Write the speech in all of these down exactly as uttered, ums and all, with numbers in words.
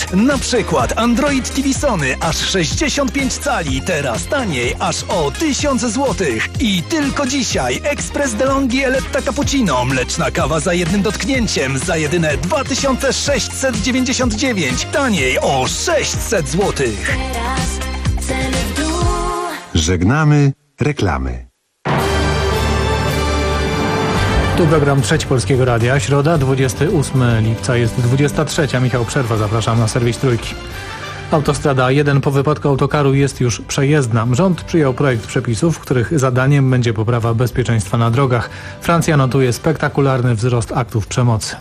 Android. Na przykład Android T V Sony aż sześćdziesiąt pięć cali, teraz taniej aż o tysiąc złotych. I tylko dzisiaj Express DeLonghi Eletta Cappuccino, mleczna kawa za jednym dotknięciem za jedyne dwa tysiące sześćset dziewięćdziesiąt dziewięć, taniej o sześćset złotych. Żegnamy reklamy. Tu program Trzeci Polskiego Radia. Środa, dwudziestego ósmego lipca, jest dwudziesta trzecia. Michał Przerwa, zapraszam na serwis Trójki. Autostrada A jeden po wypadku autokaru jest już przejezdna. Rząd przyjął projekt przepisów, których zadaniem będzie poprawa bezpieczeństwa na drogach. Francja notuje spektakularny wzrost aktów przemocy.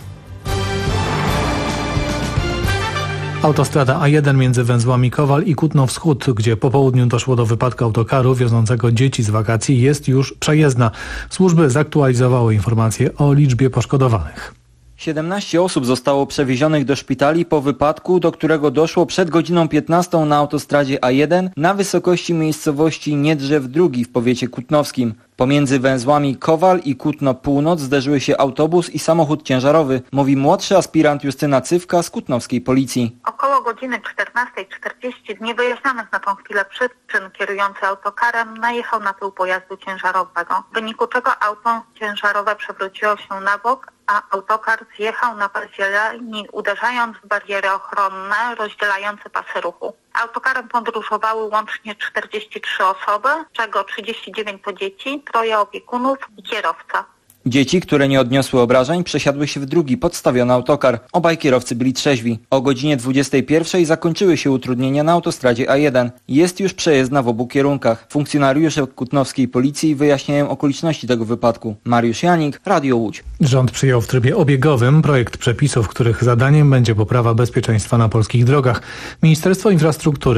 Autostrada A jeden między węzłami Kowal i Kutno Wschód, gdzie po południu doszło do wypadku autokaru wiozącego dzieci z wakacji, jest już przejezdna. Służby zaktualizowały informacje o liczbie poszkodowanych. siedemnaście osób zostało przewiezionych do szpitali po wypadku, do którego doszło przed godziną piętnastą na autostradzie A jeden na wysokości miejscowości Niedrzew drugi w powiecie kutnowskim. Pomiędzy węzłami Kowal i Kutno Północ zderzyły się autobus i samochód ciężarowy, mówi młodszy aspirant Justyna Cywka z kutnowskiej policji. Około godziny czternastej czterdzieści w niewyjaśnionych na tą chwilę przyczyn kierujący autokarem najechał na tył pojazdu ciężarowego, w wyniku czego auto ciężarowe przewróciło się na bok, a autokar zjechał na pas zieleni, uderzając w bariery ochronne rozdzielające pasy ruchu. Autokarem podróżowały łącznie czterdzieści trzy osoby, z czego trzydzieści dziewięć to dzieci, troje opiekunów i kierowca. Dzieci, które nie odniosły obrażeń, przesiadły się w drugi podstawiony autokar. Obaj kierowcy byli trzeźwi. O godzinie dwudziestej pierwszej zakończyły się utrudnienia na autostradzie A jeden. Jest już przejezdna w obu kierunkach. Funkcjonariusze kutnowskiej policji wyjaśniają okoliczności tego wypadku. Mariusz Janik, Radio Łódź. Rząd przyjął w trybie obiegowym projekt przepisów, których zadaniem będzie poprawa bezpieczeństwa na polskich drogach. Ministerstwo Infrastruktury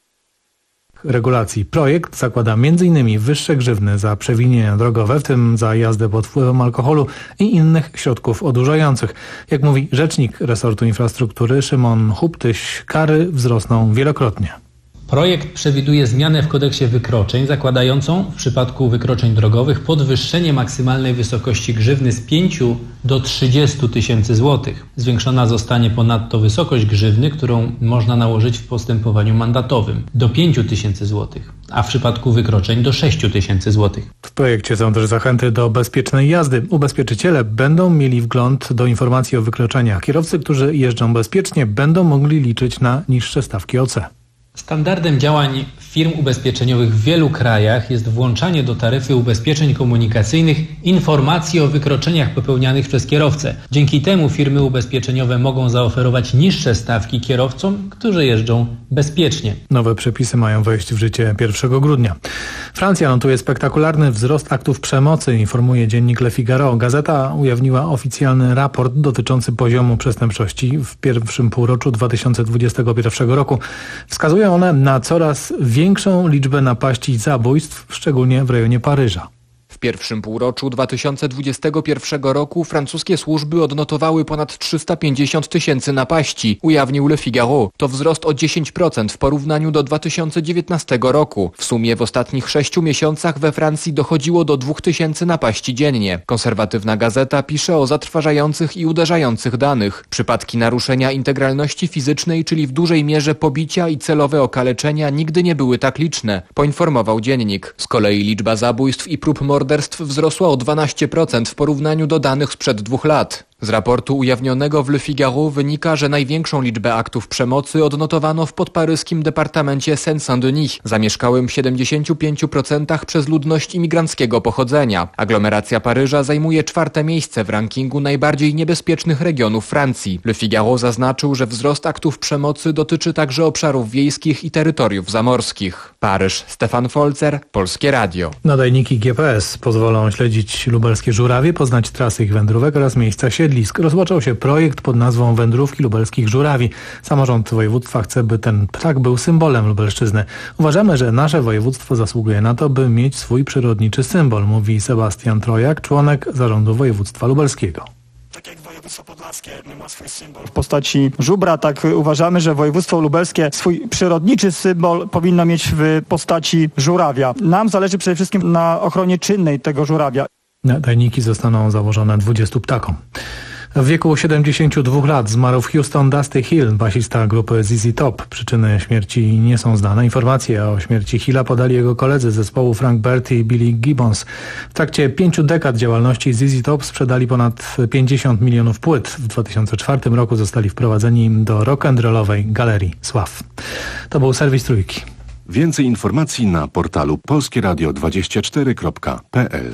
regulacji. Projekt zakłada między innymi wyższe grzywny za przewinienia drogowe, w tym za jazdę pod wpływem alkoholu i innych środków odurzających. Jak mówi rzecznik resortu infrastruktury Szymon Huptyś, kary wzrosną wielokrotnie. Projekt przewiduje zmianę w kodeksie wykroczeń zakładającą w przypadku wykroczeń drogowych podwyższenie maksymalnej wysokości grzywny z pięciu do trzydziestu tysięcy złotych. Zwiększona zostanie ponadto wysokość grzywny, którą można nałożyć w postępowaniu mandatowym do pięciu tysięcy złotych, a w przypadku wykroczeń do sześciu tysięcy złotych. W projekcie są też zachęty do bezpiecznej jazdy. Ubezpieczyciele będą mieli wgląd do informacji o wykroczeniach. Kierowcy, którzy jeżdżą bezpiecznie, będą mogli liczyć na niższe stawki O C. Standardem działań firm ubezpieczeniowych w wielu krajach jest włączanie do taryfy ubezpieczeń komunikacyjnych informacji o wykroczeniach popełnianych przez kierowcę. Dzięki temu firmy ubezpieczeniowe mogą zaoferować niższe stawki kierowcom, którzy jeżdżą bezpiecznie. Nowe przepisy mają wejść w życie pierwszego grudnia. Francja notuje spektakularny wzrost aktów przemocy, informuje dziennik Le Figaro. Gazeta ujawniła oficjalny raport dotyczący poziomu przestępczości w pierwszym półroczu dwa tysiące dwudziestego pierwszego roku. Wskazują one na coraz większą liczbę napaści i zabójstw, szczególnie w rejonie Paryża. W pierwszym półroczu dwa tysiące dwudziestego pierwszego roku francuskie służby odnotowały ponad trzysta pięćdziesiąt tysięcy napaści, ujawnił Le Figaro. To wzrost o dziesięć procent w porównaniu do dwa tysiące dziewiętnastego roku. W sumie w ostatnich sześciu miesiącach we Francji dochodziło do dwóch tysięcy napaści dziennie. Konserwatywna gazeta pisze o zatrważających i uderzających danych. Przypadki naruszenia integralności fizycznej, czyli w dużej mierze pobicia i celowe okaleczenia, nigdy nie były tak liczne, poinformował dziennik. Z kolei liczba zabójstw i prób morderstw wzrosła o dwanaście procent w porównaniu do danych sprzed dwóch lat. Z raportu ujawnionego w Le Figaro wynika, że największą liczbę aktów przemocy odnotowano w podparyskim departamencie Seine-Saint-Denis, zamieszkałym w siedemdziesięciu pięciu procentach przez ludność imigranckiego pochodzenia. Aglomeracja Paryża zajmuje czwarte miejsce w rankingu najbardziej niebezpiecznych regionów Francji. Le Figaro zaznaczył, że wzrost aktów przemocy dotyczy także obszarów wiejskich i terytoriów zamorskich. Paryż, Stefan Folzer, Polskie Radio. Nadajniki G P S pozwolą śledzić lubelskie żurawie, poznać trasy ich wędrówek oraz miejsca siedlisk. Rozpoczął się projekt pod nazwą Wędrówki Lubelskich Żurawi. Samorząd województwa chce, by ten ptak był symbolem Lubelszczyzny. Uważamy, że nasze województwo zasługuje na to, by mieć swój przyrodniczy symbol, mówi Sebastian Trojak, członek zarządu województwa lubelskiego. Tak jak województwo podlaskie ma swój symbol w postaci żubra, tak uważamy, że województwo lubelskie swój przyrodniczy symbol powinno mieć w postaci żurawia. Nam zależy przede wszystkim na ochronie czynnej tego żurawia. Nadajniki zostaną założone dwudziestu ptakom. W wieku siedemdziesięciu dwóch lat zmarł w Houston Dusty Hill, basista grupy Z Z Top. Przyczyny śmierci nie są znane. Informacje o śmierci Hilla podali jego koledzy z zespołu Frank Bertie i Billy Gibbons. W trakcie pięciu dekad działalności Z Z Top sprzedali ponad pięćdziesiąt milionów płyt. W dwa tysiące czwartym roku zostali wprowadzeni do rock'n'rollowej Galerii Sław. To był serwis Trójki. Więcej informacji na portalu polskie radio dwadzieścia cztery kropka p l.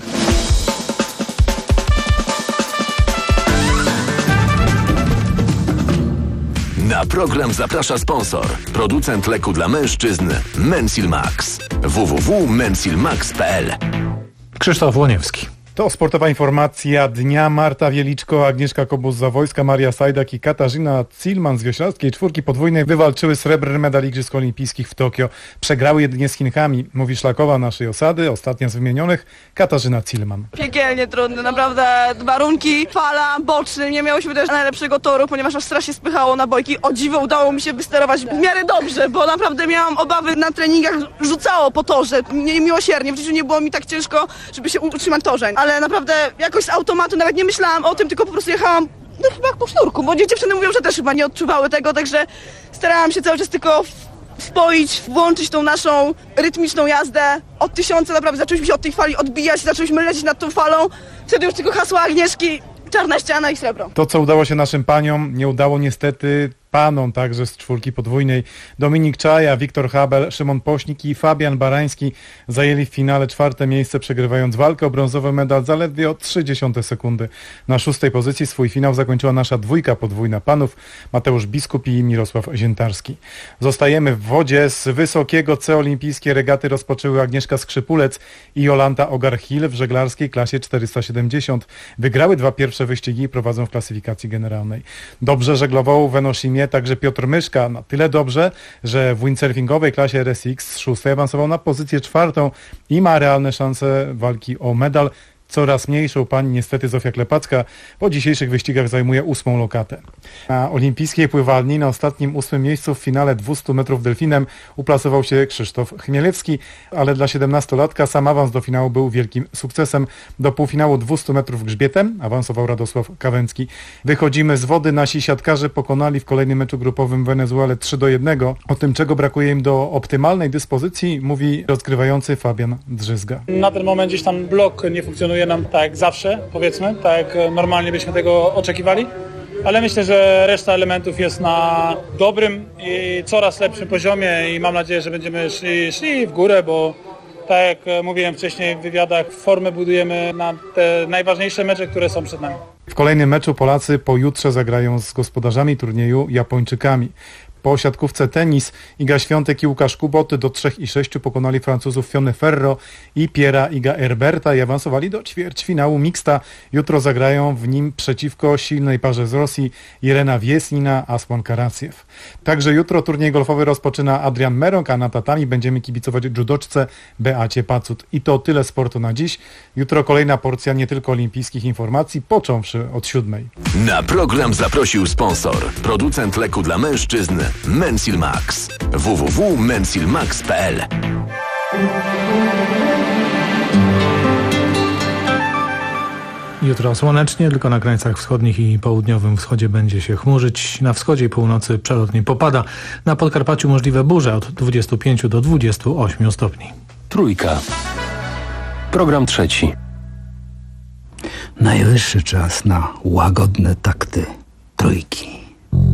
Na program zaprasza sponsor, producent leku dla mężczyzn Mensil Max. w w w kropka mensil max kropka p l. Krzysztof Łoniewski. To sportowa informacja dnia. Marta Wieliczko, Agnieszka Kobus-Zawojska, Maria Sajdak i Katarzyna Zilman z wioślarskiej czwórki podwójnej wywalczyły srebrny medal Igrzysk Olimpijskich w Tokio. Przegrały jedynie z Chinkami, mówi szlakowa naszej osady, ostatnia z wymienionych, Katarzyna Zilman. Piekielnie trudne, naprawdę warunki, fala, boczny, nie miałyśmy też najlepszego toru, ponieważ nas strasznie spychało na bojki. O dziwo udało mi się wysterować w miarę dobrze, bo naprawdę miałam obawy na treningach, rzucało po torze, niemiłosiernie, w życiu nie było mi tak ciężko, żeby się utrzymać torzeń. Ale naprawdę jakoś z automatu nawet nie myślałam o tym, tylko po prostu jechałam no chyba jak po sznurku, bo dziewczyny mówią, że też chyba nie odczuwały tego, także starałam się cały czas tylko wpoić, włączyć tą naszą rytmiczną jazdę. Od tysiąca naprawdę zaczęliśmy się od tej fali odbijać, zaczęliśmy lecieć nad tą falą, wtedy już tylko hasła Agnieszki, czarna ściana i srebro. To, co udało się naszym paniom, nie udało niestety panom także z czwórki podwójnej. Dominik Czaja, Wiktor Habel, Szymon Pośnik i Fabian Barański zajęli w finale czwarte miejsce, przegrywając walkę o brązowy medal zaledwie o trzy dziesiąte sekundy. Na szóstej pozycji swój finał zakończyła nasza dwójka podwójna panów, Mateusz Biskup i Mirosław Ziętarski. Zostajemy w wodzie. Z wysokiego C olimpijskie regaty rozpoczęły Agnieszka Skrzypulec i Jolanta Ogar-Hill w żeglarskiej klasie czterysta siedemdziesiąt. Wygrały dwa pierwsze wyścigi i prowadzą w klasyfikacji generalnej. Dobrze żeglował w Enoshimie także Piotr Myszka, na tyle dobrze, że w windsurfingowej klasie R S X z szóstej awansował na pozycję czwartą i ma realne szanse walki o medal. Coraz mniejszą pani niestety Zofia Klepacka po dzisiejszych wyścigach zajmuje ósmą lokatę. Na olimpijskiej pływalni na ostatnim ósmym miejscu w finale dwieście metrów delfinem uplasował się Krzysztof Chmielewski, ale dla siedemnastolatka sam awans do finału był wielkim sukcesem. Do półfinału dwieście metrów grzbietem awansował Radosław Kawęcki. Wychodzimy z wody. Nasi siatkarze pokonali w kolejnym meczu grupowym Wenezuelę trzy do jednego. O tym, czego brakuje im do optymalnej dyspozycji, mówi rozgrywający Fabian Drzyzga. Na ten moment gdzieś tam blok nie funkcjonuje nam tak jak zawsze, powiedzmy, tak jak normalnie byśmy tego oczekiwali, ale myślę, że reszta elementów jest na dobrym i coraz lepszym poziomie i mam nadzieję, że będziemy szli, szli w górę, bo tak jak mówiłem wcześniej w wywiadach, formę budujemy na te najważniejsze mecze, które są przed nami. W kolejnym meczu Polacy pojutrze zagrają z gospodarzami turnieju Japończykami. Po siatkówce tenis Iga Świątek i Łukasz Kubot do trzech i sześciu pokonali Francuzów Fione Ferro i Piera Iga Herberta i awansowali do ćwierćfinału mixta. Jutro zagrają w nim przeciwko silnej parze z Rosji Irena Wiesnina, Asłan Karaciew. Także jutro turniej golfowy rozpoczyna Adrian Meronk, a na tatami będziemy kibicować judoczce Beacie Pacut. I to tyle sportu na dziś. Jutro kolejna porcja nie tylko olimpijskich informacji, począwszy od siódmej. Na program zaprosił sponsor, producent leku dla mężczyzn Mensil Max. w w w kropka mensil max kropka p l. Jutro słonecznie, tylko na krańcach wschodnich i południowym wschodzie będzie się chmurzyć. Na wschodzie i północy przelotnie popada. Na Podkarpaciu możliwe burze od dwudziestu pięciu do dwudziestu ośmiu stopni. Trójka. Program trzeci. Najwyższy czas na łagodne takty trójki.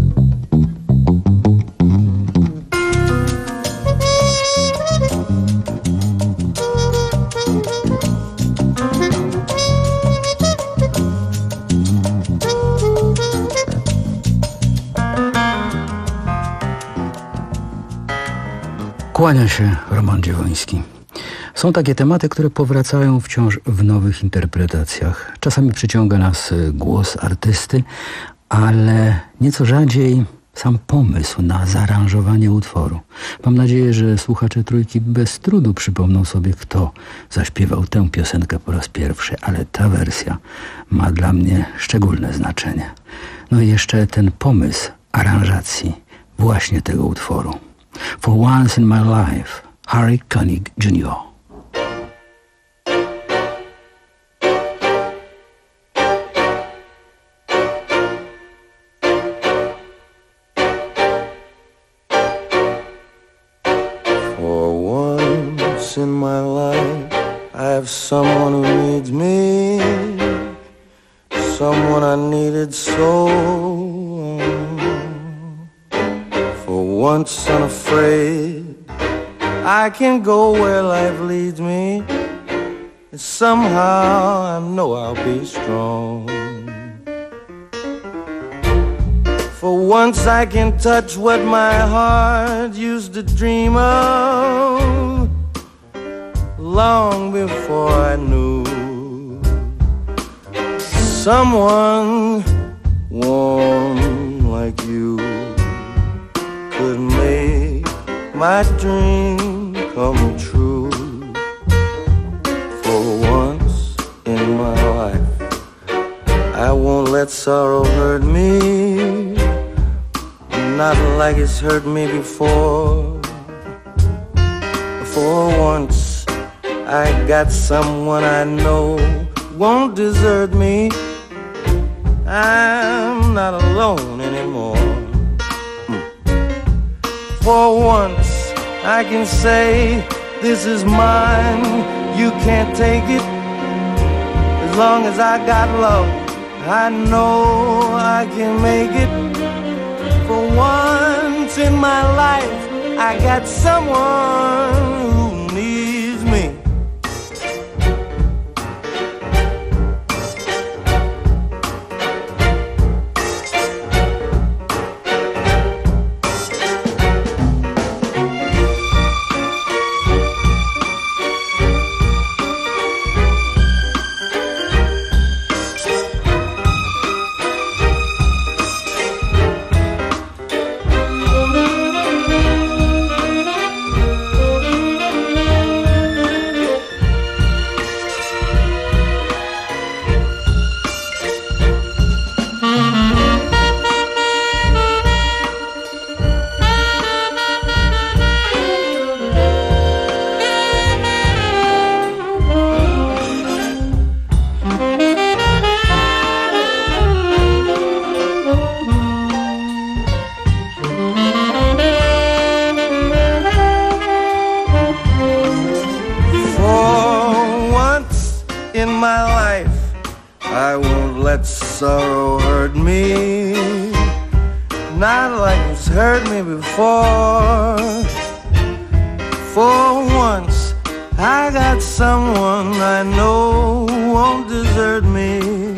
Kłania się Roman Dziewoński. Są takie tematy, które powracają wciąż w nowych interpretacjach. Czasami przyciąga nas głos artysty, ale nieco rzadziej sam pomysł na zaaranżowanie utworu. Mam nadzieję, że słuchacze Trójki bez trudu przypomną sobie, kto zaśpiewał tę piosenkę po raz pierwszy, ale ta wersja ma dla mnie szczególne znaczenie. No i jeszcze ten pomysł aranżacji właśnie tego utworu. For Once in My Life, Harry Connick junior once in my life I have someone who needs me, someone I needed so. For once unafraid, I can go where life leads me, and somehow I know I'll be strong. For once I can touch what my heart used to dream of, long before I knew someone warm like you could make my dream come true. For once in my life, I won't let sorrow hurt me, not like it's hurt me before. For once I got someone I know won't desert me. I'm not alone anymore. For once I can say this is mine, you can't take it. As long as I got love, I know I can make it. For once in my life, I got someone who needs me. Sorrow hurt me, not like it's hurt me before. For once I got someone I know won't desert me.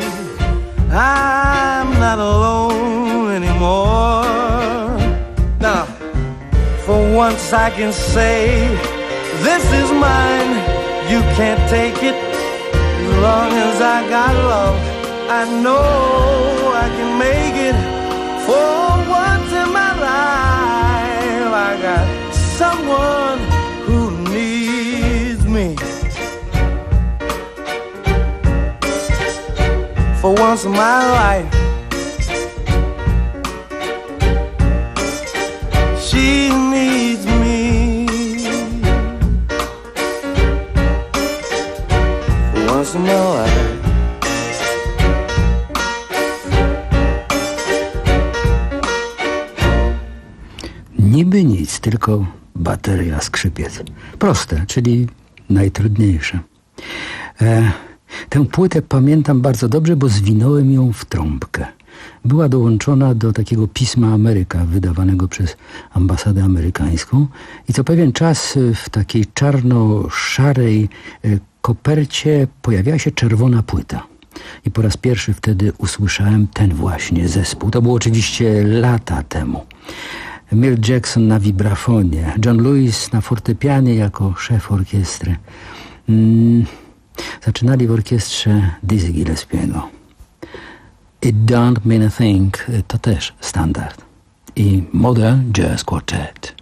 I'm not alone anymore. Now, for once I can say this is mine, you can't take it. As long as I got love, I know I can make it. For once in my life, I got someone who needs me. For once in my life, she needs me. For once in my life. Niby nic, tylko bateria, skrzypiec. Proste, czyli najtrudniejsze. E, tę płytę pamiętam bardzo dobrze, bo zwinąłem ją w trąbkę. Była dołączona do takiego pisma Ameryka, wydawanego przez ambasadę amerykańską i co pewien czas w takiej czarno-szarej kopercie pojawiała się czerwona płyta. I po raz pierwszy wtedy usłyszałem ten właśnie zespół. To było oczywiście lata temu. Milt Jackson na wibrafonie, John Lewis na fortepianie jako szef orkiestry. Mm, zaczynali w orkiestrze Dizzy Gillespiego. It Don't Mean a Thing to też standard. I Modern Jazz Quartet.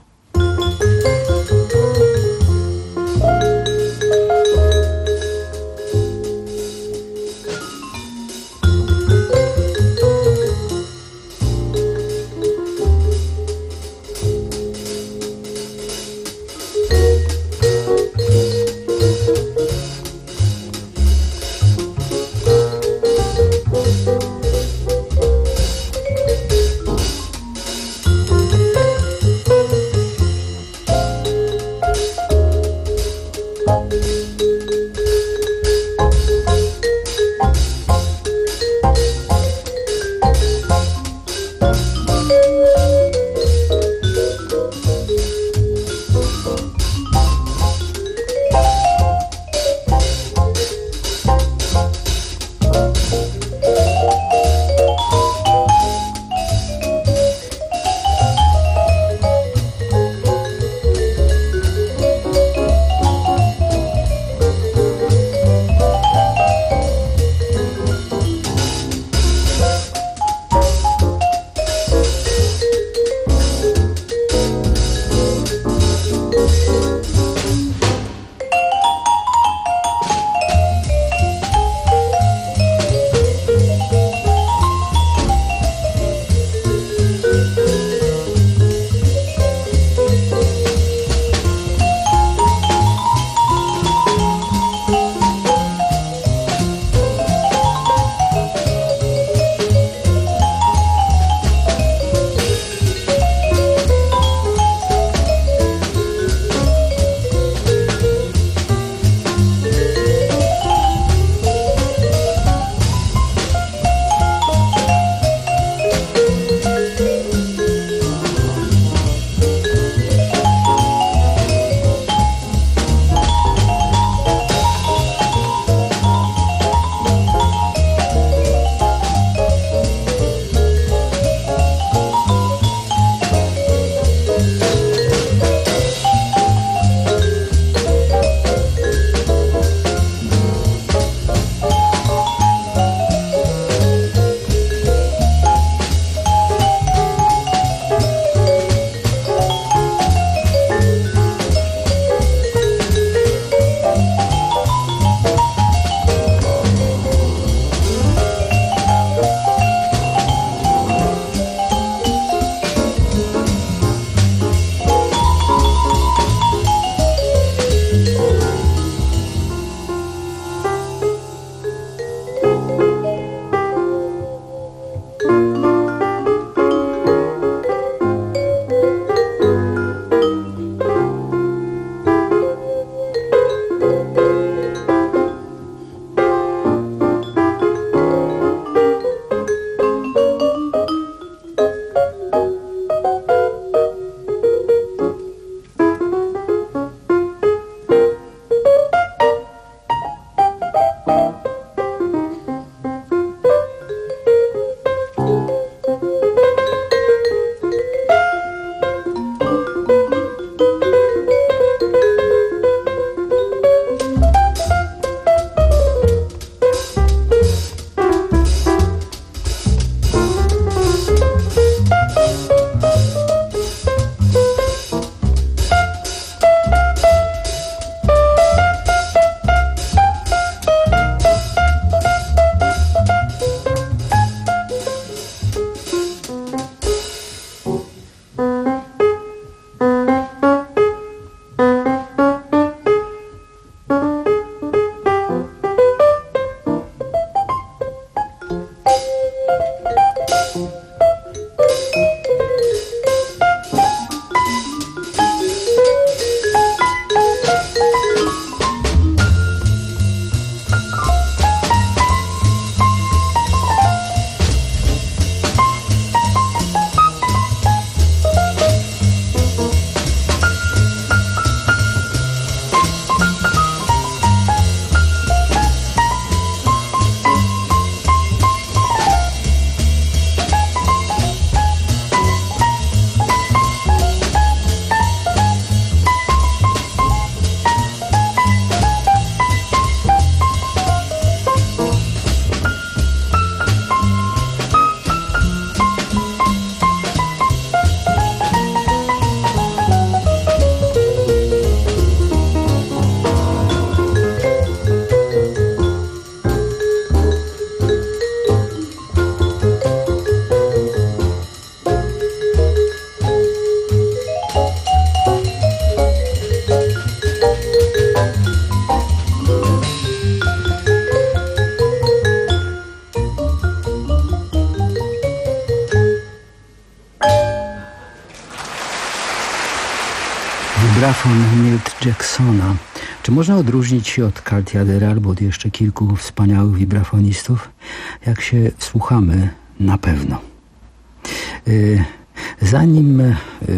Vibrafon Milt Jacksona. Czy można odróżnić się od Cartiera albo od jeszcze kilku wspaniałych wibrafonistów? Jak się wsłuchamy, na pewno. Yy, zanim yy,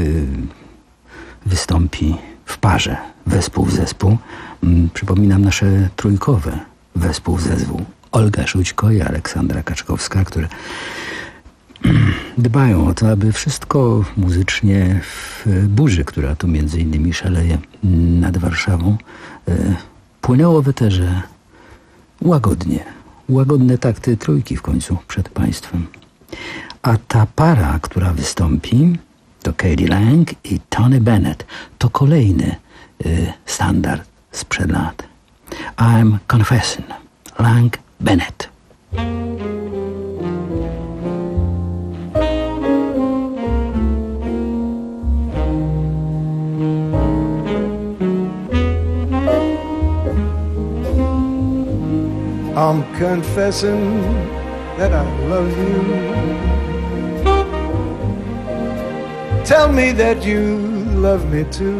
wystąpi w parze wespół w zespół, yy, przypominam nasze trójkowe wespół w zespół. Olga Szućko i Aleksandra Kaczkowska, które dbają o to, aby wszystko muzycznie w burzy, która tu między innymi szaleje nad Warszawą, płynęło w eterze łagodnie. Łagodne takty trójki w końcu przed państwem. A ta para, która wystąpi, to Katie Lang i Tony Bennett. To kolejny y, standard sprzed lat. I'm Confessing. Lang Bennett. I'm confessing that I love you. Tell me that you love me too.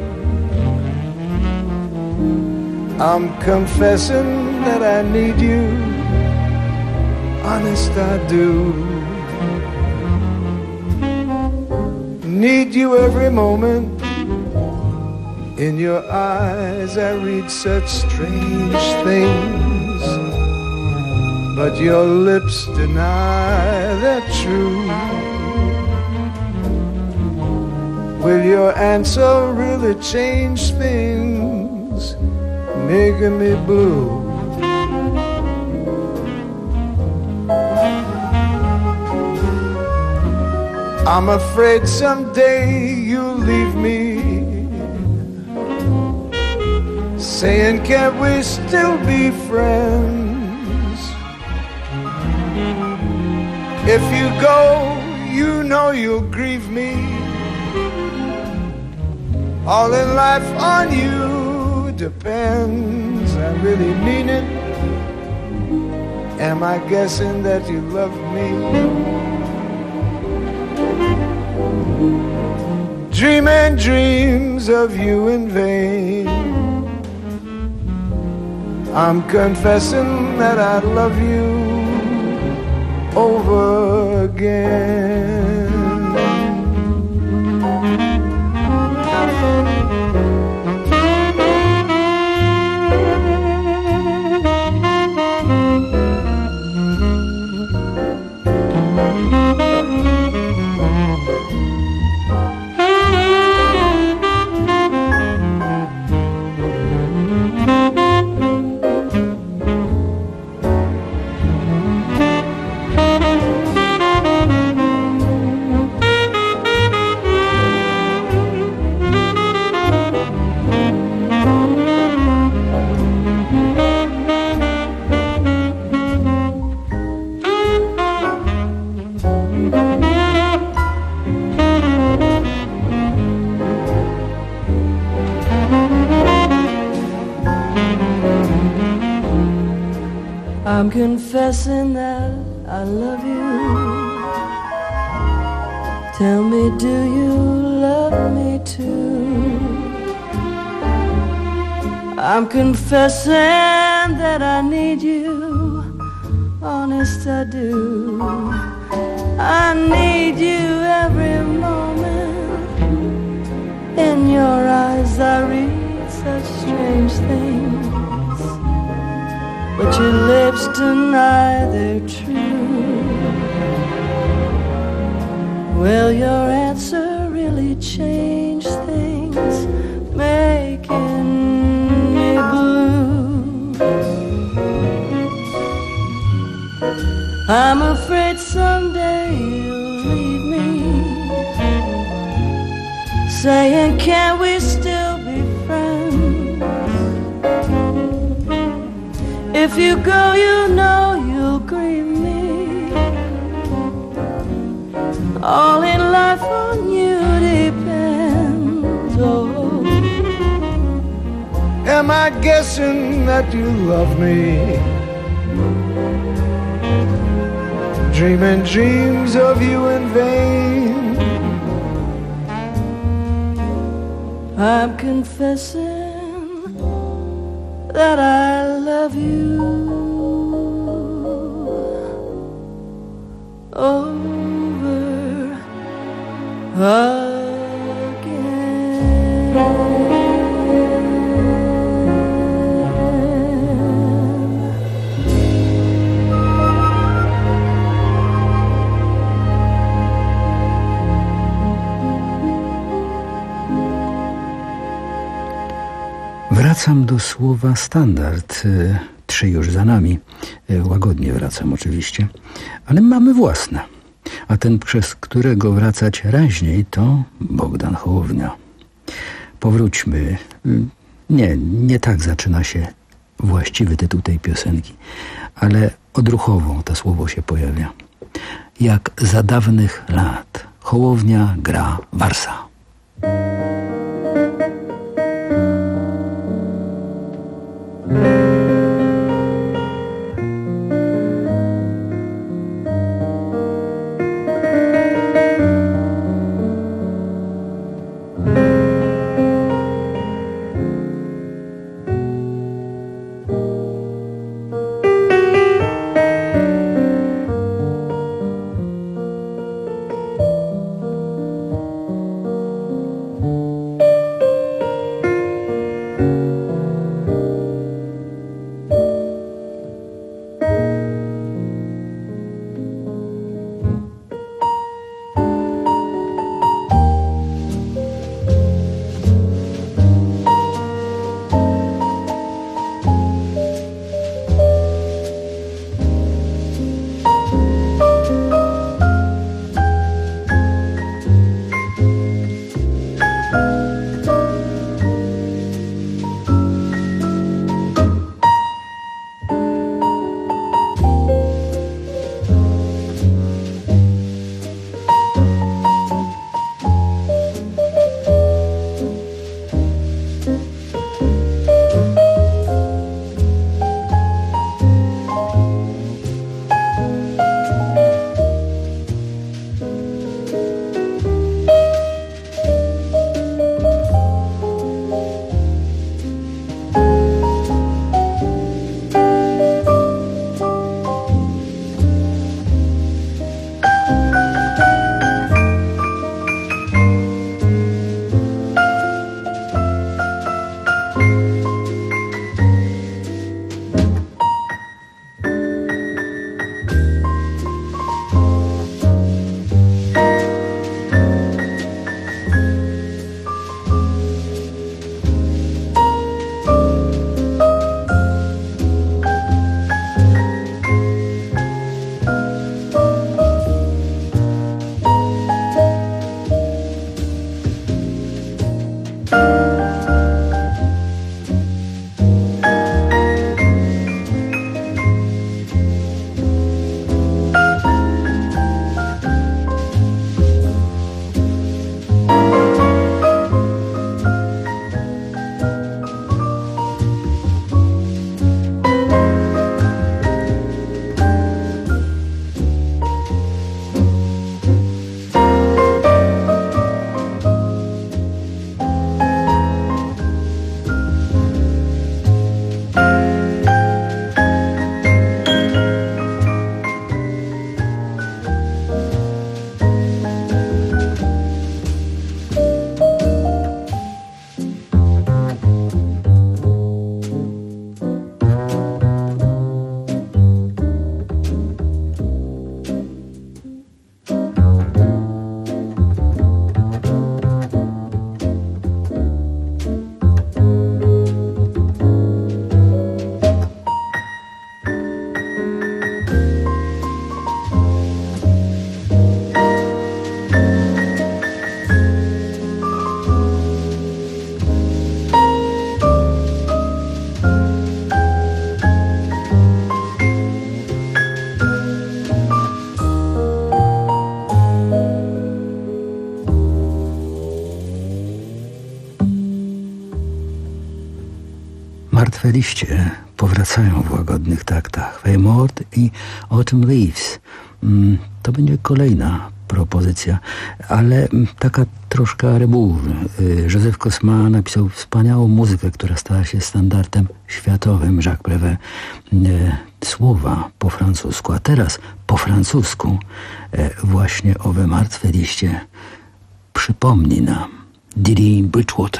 I'm confessing that I need you. Honest, I do. Need you every moment. In your eyes I read such strange things, but your lips deny they're true. Will your answer really change things, making me blue? I'm afraid someday you'll leave me, saying can't we still be friends? If you go, you know you'll grieve me. All in life on you depends. I really mean it. Am I guessing that you love me? Dreaming dreams of you in vain. I'm confessing that I love you over again. I'm confessing that I love you. Tell me, do you love me too? I'm confessing that I need you. Honest, I do. I need you every moment. In your eyes I read such strange things, but your lips deny they're true. Will your answer really change things, making me blue? I'm afraid someday you'll leave me, saying can't we still be friends? If you go, you know you'll grieve me. All in life on you depends. Oh, am I guessing that you love me? Dreaming dreams of you in vain. I'm confessing that I love you over again. Wracam do słowa standard. Trzy już za nami. Łagodnie wracam oczywiście. Ale mamy własne. A ten, przez którego wracać raźniej, to Bogdan Hołownia. Powróćmy. Nie, nie tak zaczyna się właściwy tytuł tej piosenki. Ale odruchowo to słowo się pojawia. Jak za dawnych lat Hołownia gra warsa. Martwe liście powracają w łagodnych taktach. Waymord i Autumn Leaves. To będzie kolejna propozycja, ale taka troszkę rebuły. Józef Kosma napisał wspaniałą muzykę, która stała się standardem światowym. Jacques Prévert słowa po francusku, a teraz po francusku właśnie owe martwe liście przypomni nam Didi Bridgewater.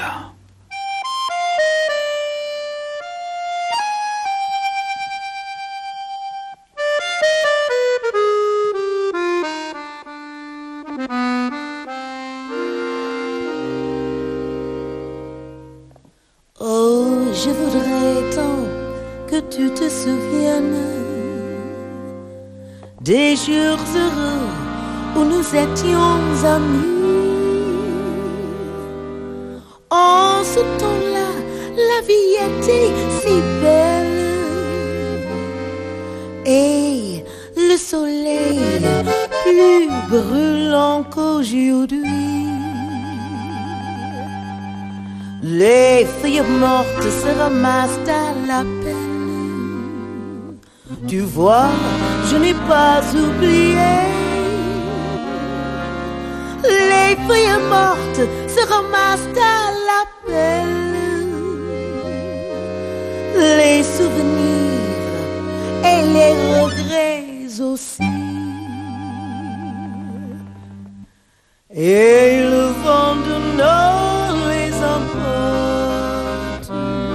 Oh, je voudrais tant que tu te souviennes des jours heureux où nous étions amis. En ce temps-là, la vie était si belle et le soleil plus brûlant qu'aujourd'hui. Les feuilles mortes se ramassent à la peine. Tu vois, je n'ai pas oublié. Les feuilles mortes se ramassent à la peine. Les souvenirs et les regrets aussi. Et le vent de nord les emporte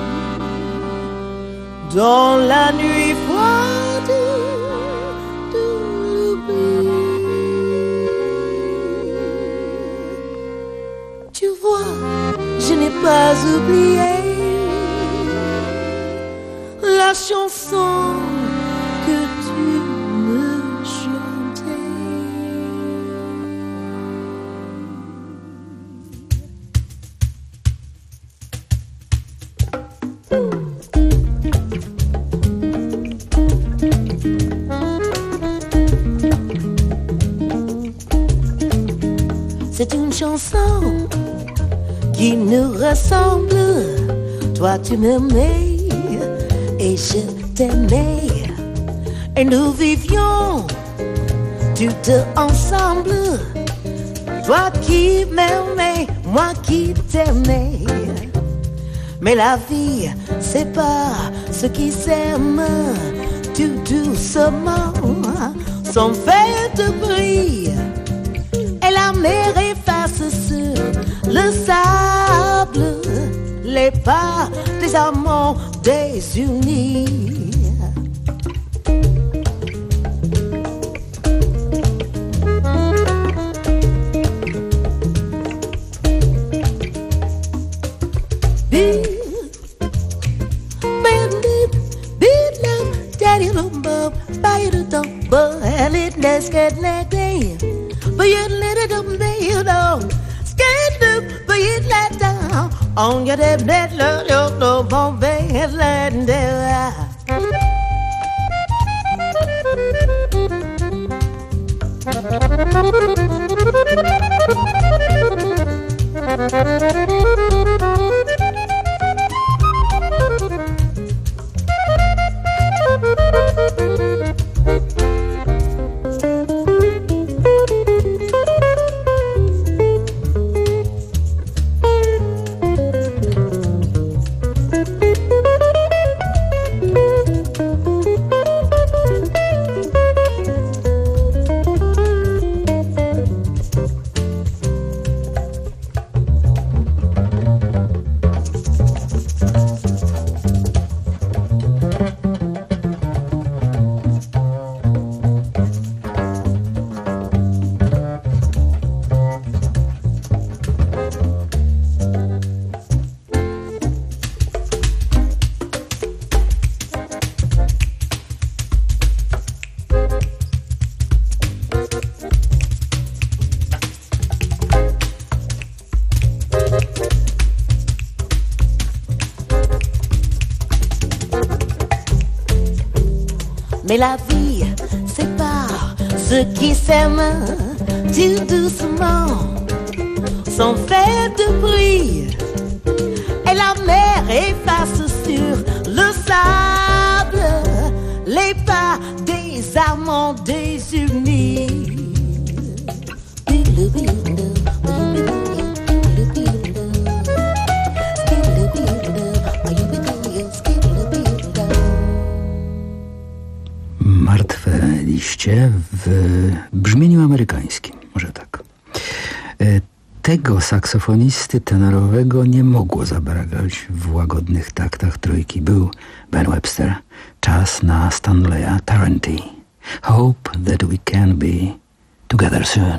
dans la nuit froide de l'oubli. Tu vois, je n'ai pas oublié la chanson que tu me chantais. C'est une chanson qui nous ressemble. Toi tu m'aimais et je t'aimais, et nous vivions tout ensemble. Toi qui m'aimais, moi qui t'aimais. Mais la vie sépare ceux qui s'aiment tout doucement, sans faire de bruit. Et la mer efface sur le sable les pas des amants désunis. On your dead dead love, your no Bombay and land there. Mais la vie sépare ceux qui s'aiment tout doucement, sans faire de bruit. Et la mer efface sur le sable les pas des amants désunis. oczywiście w brzmieniu amerykańskim, może tak. Tego saksofonisty tenorowego nie mogło zabrakać w łagodnych taktach trójki. Był Ben Webster. Czas na Stanleya Tarrante. Hope that we can be together soon.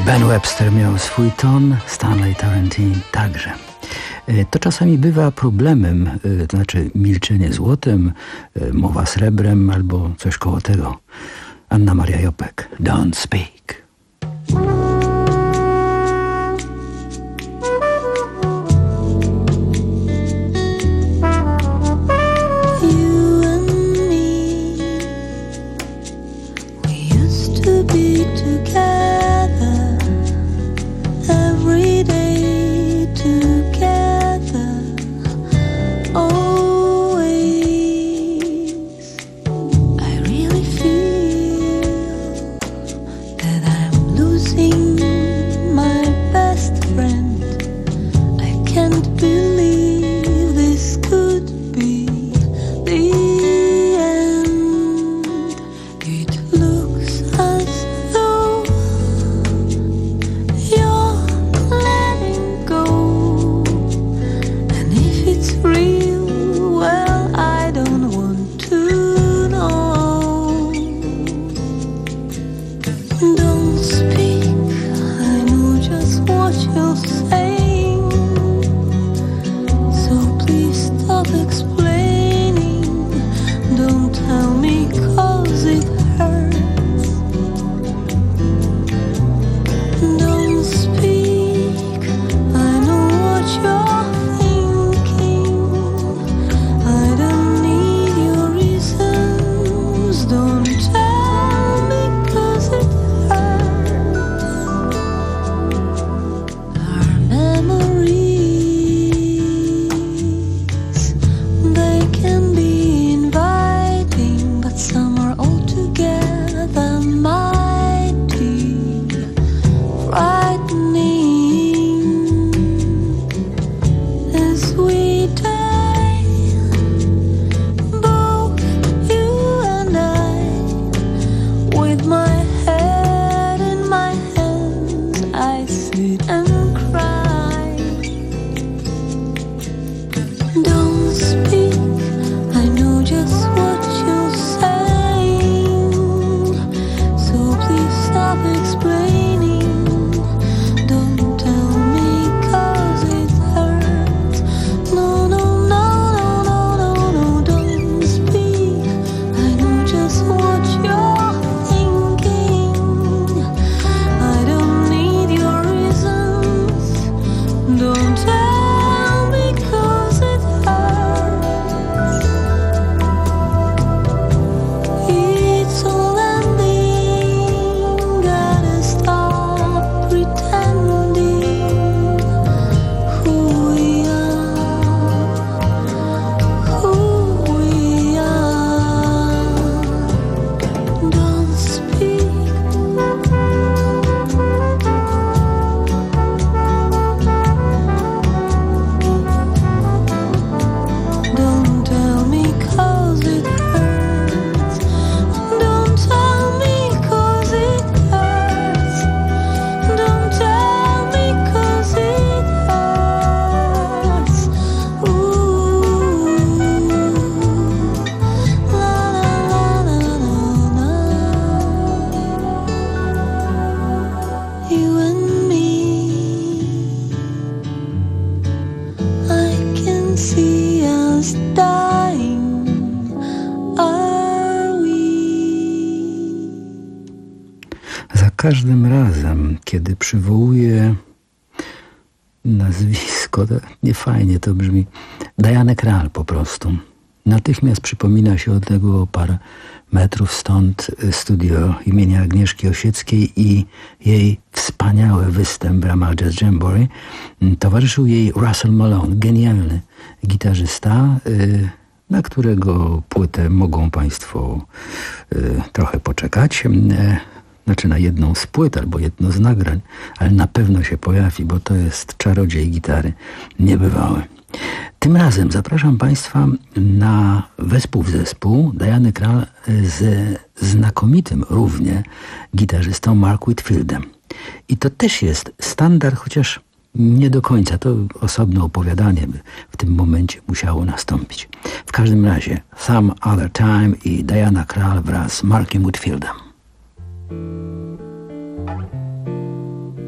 Ben Webster miał swój ton, Stanley Tarantino także. To czasami bywa problemem, to znaczy milczenie złotem, mowa srebrem albo coś koło tego. Anna Maria Jopek, Don't Speak. Każdym razem, kiedy przywołuję nazwisko, to niefajnie to brzmi, Diane Krall po prostu. Natychmiast przypomina się odległo parę metrów stąd studio imienia Agnieszki Osieckiej i jej wspaniały występ w ramach Jazz Jamboree. Towarzyszył jej Russell Malone, genialny gitarzysta, na którego płytę mogą Państwo trochę poczekać. Znaczy na jedną z płyt albo jedno z nagrań, ale na pewno się pojawi, bo to jest czarodziej gitary niebywały. Tym razem zapraszam Państwa na wespół w zespół Diany Krall ze znakomitym równie gitarzystą Mark Whitfieldem. I to też jest standard, chociaż nie do końca. To osobne opowiadanie by w tym momencie musiało nastąpić. W każdym razie Some Other Time i Diana Krall wraz z Markiem Whitfieldem.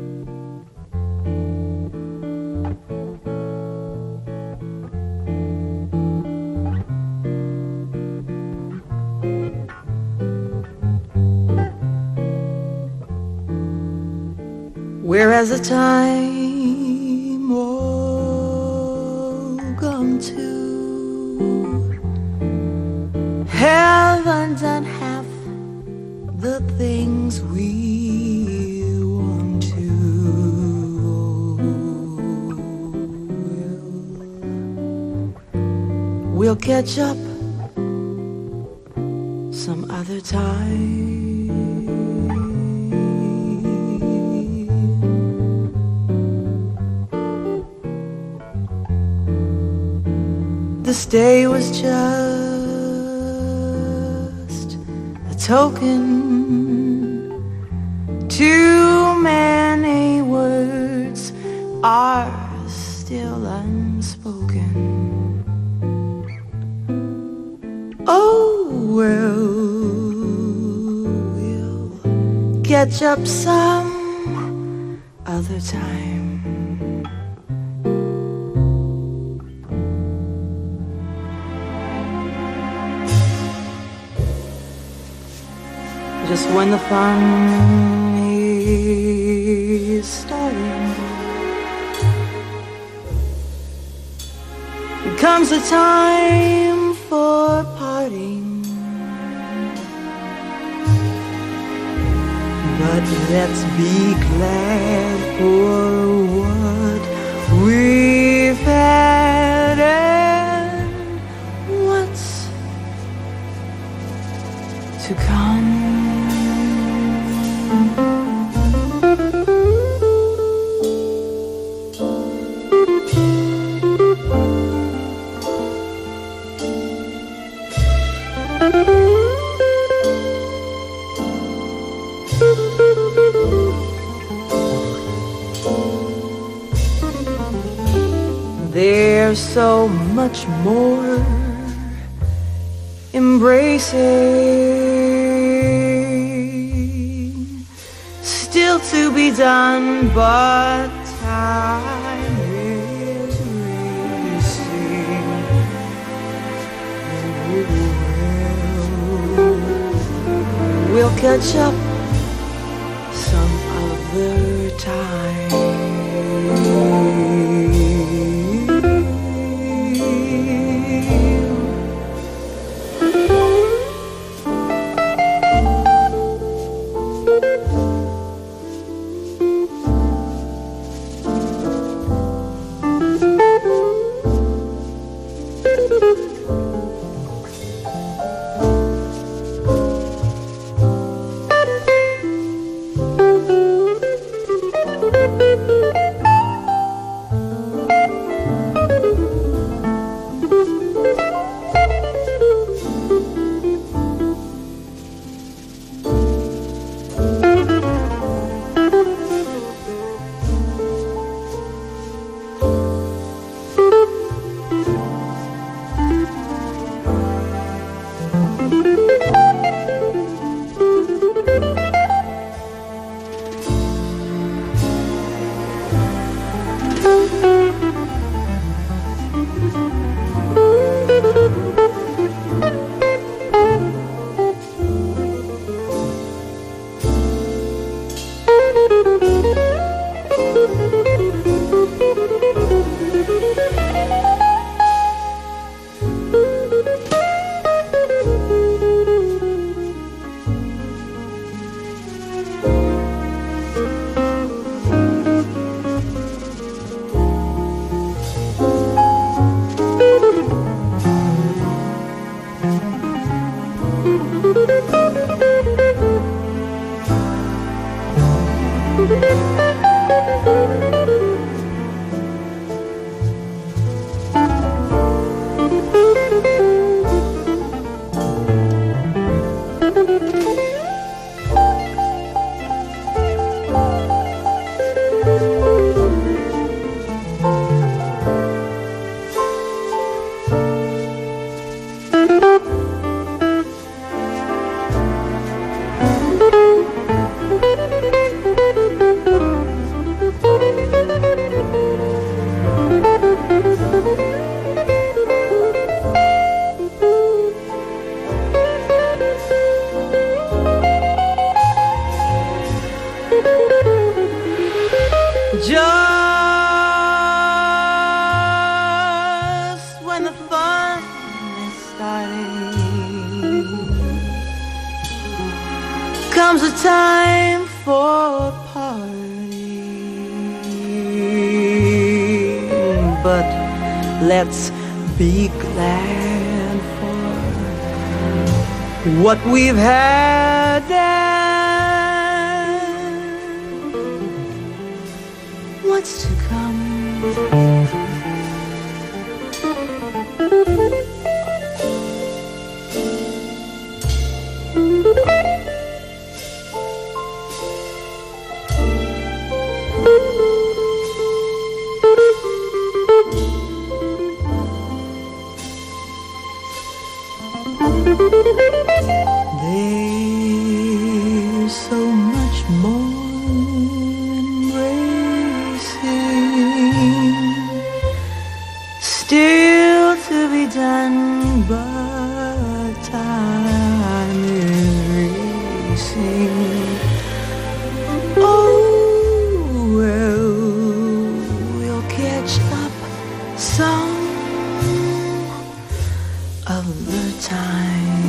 Whereas the time all gone to haven't done half the things we want to. We'll, we'll catch up some other time. This day was just a token. Too many words are still unspoken. Oh, well, we'll catch up some other time. Just when the fun is starting, comes the time for parting. But let's be glad for what we've had and what's to come. There's so much more embracing still to be done, but time is racing. We'll, we'll catch up some other time. the time for parting, but let's be glad for what we've had and what's to come. There's so much more embracing still to be done, but time is racing. Oh, well, we'll catch up some of the time.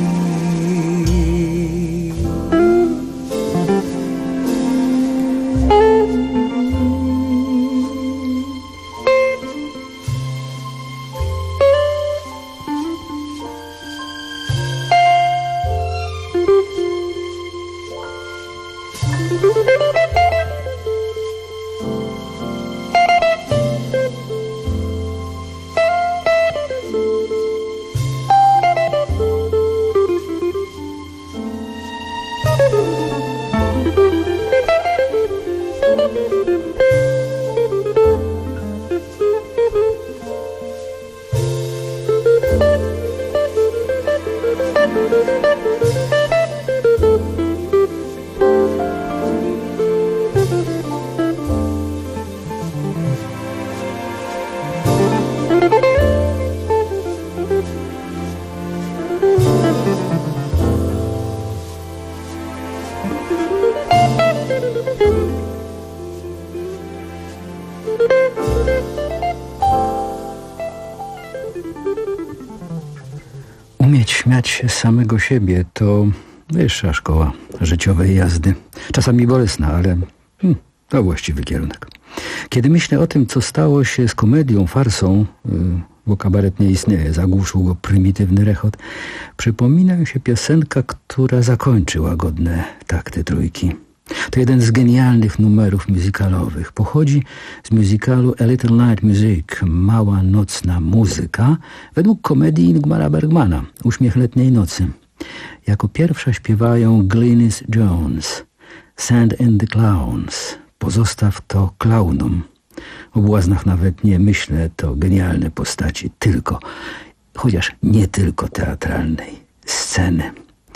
Umieć śmiać się z samego siebie to wyższa szkoła życiowej jazdy. Czasami bolesna, ale hmm, to właściwy kierunek. Kiedy myślę o tym, co stało się z komedią, farsą, yy, bo kabaret nie istnieje, zagłuszył go prymitywny rechot, przypomina mi się piosenka, która zakończy łagodne takty trójki. To jeden z genialnych numerów musicalowych. Pochodzi z musicalu A Little Night Music, Mała nocna muzyka, według komedii Ingmara Bergmana, Uśmiech letniej nocy. Jako pierwsza śpiewają Glynis Jones, Send in the Clowns, pozostaw to klaunom. O błaznach nawet nie myślę, to genialne postaci tylko, chociaż nie tylko teatralnej sceny.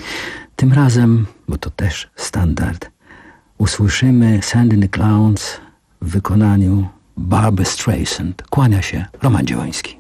Tym razem, bo to też standard, usłyszymy Send in the Clowns w wykonaniu Barbra Streisand. Kłania się Roman Dziełoński.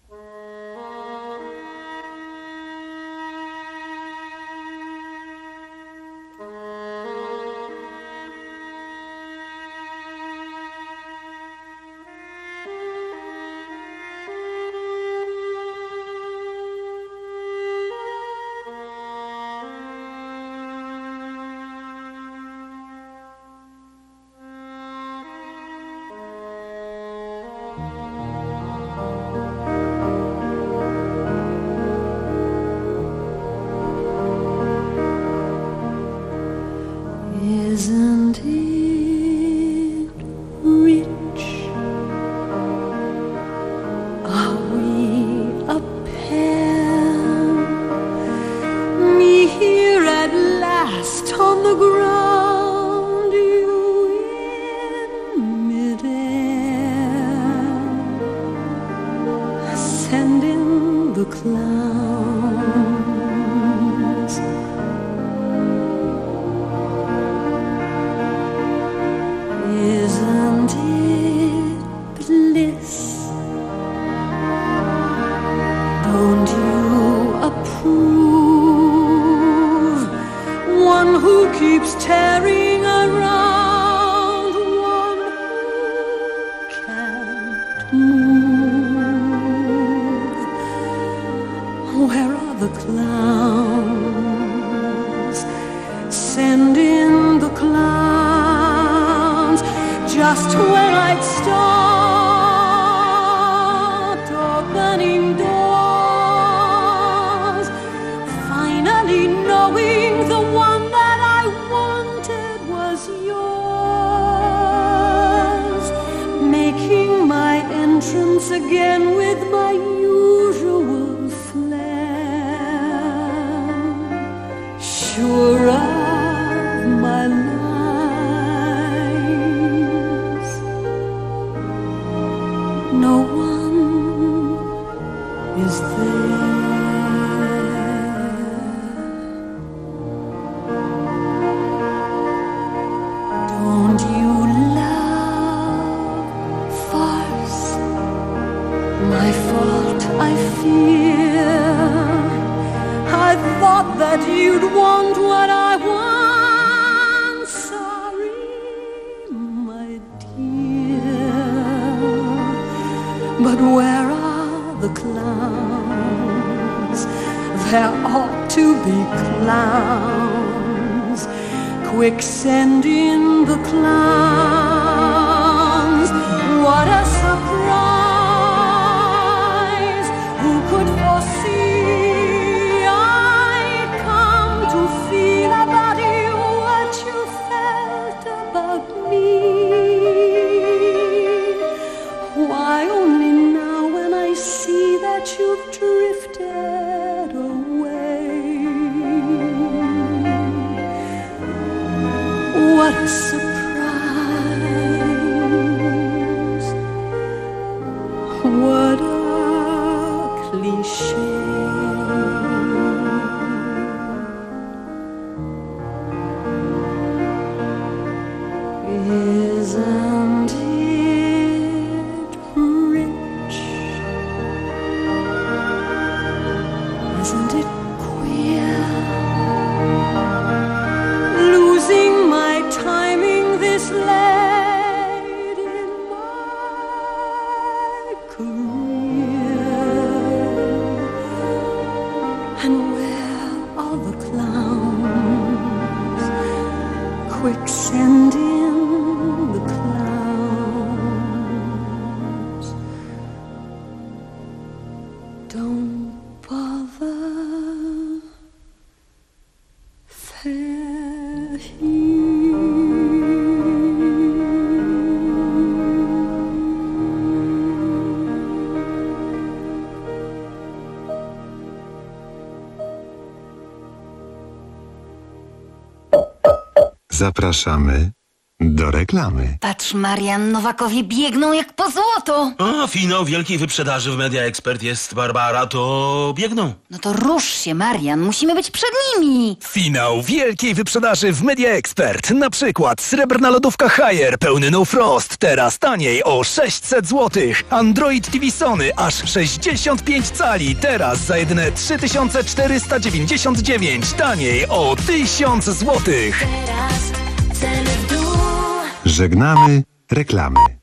Isn't it rich? Are we a pair? Me here at last on the ground, you in midair. Send in the clowns. Isn't it bliss? Don't you approve? One who keeps tearing around, one who can't move. Where are the clowns? Send in just when I'd stopped opening doors, finally knowing the one that I wanted was yours, making my entrance again with my usual flair, sure of my lies. No one is there. Don't you love farce? My fault, I fear. I thought that you'd want what I want. Sorry, my dear. But where are the clowns? There ought to be clowns. Quick, send in the clowns. What a surprise! Who could foresee I'd come to feel about you what you felt about me? Why only now when I see that you've drifted away? What a surprise! What a cliché! Isn't it rich? Isn't it queer? Losing my timing this late in my career. And where are the clowns? Quick, send in the clowns. Don't bother. They're here. Zapraszamy do reklamy. Patrz, Marian, Nowakowie biegną jak po złoto. O, finał wielkiej wyprzedaży w Media Expert jest, Barbara, to biegną. No to rusz się, Marian, musimy być przed nimi. Finał wielkiej wyprzedaży w Media Expert. Na przykład srebrna lodówka Haier pełny No Frost. Teraz taniej o sześćset złotych. Android T V Sony aż sześćdziesiąt pięć cali. Teraz za jedyne trzy tysiące czterysta dziewięćdziesiąt dziewięć. Taniej o tysiąc złotych. Żegnamy reklamy.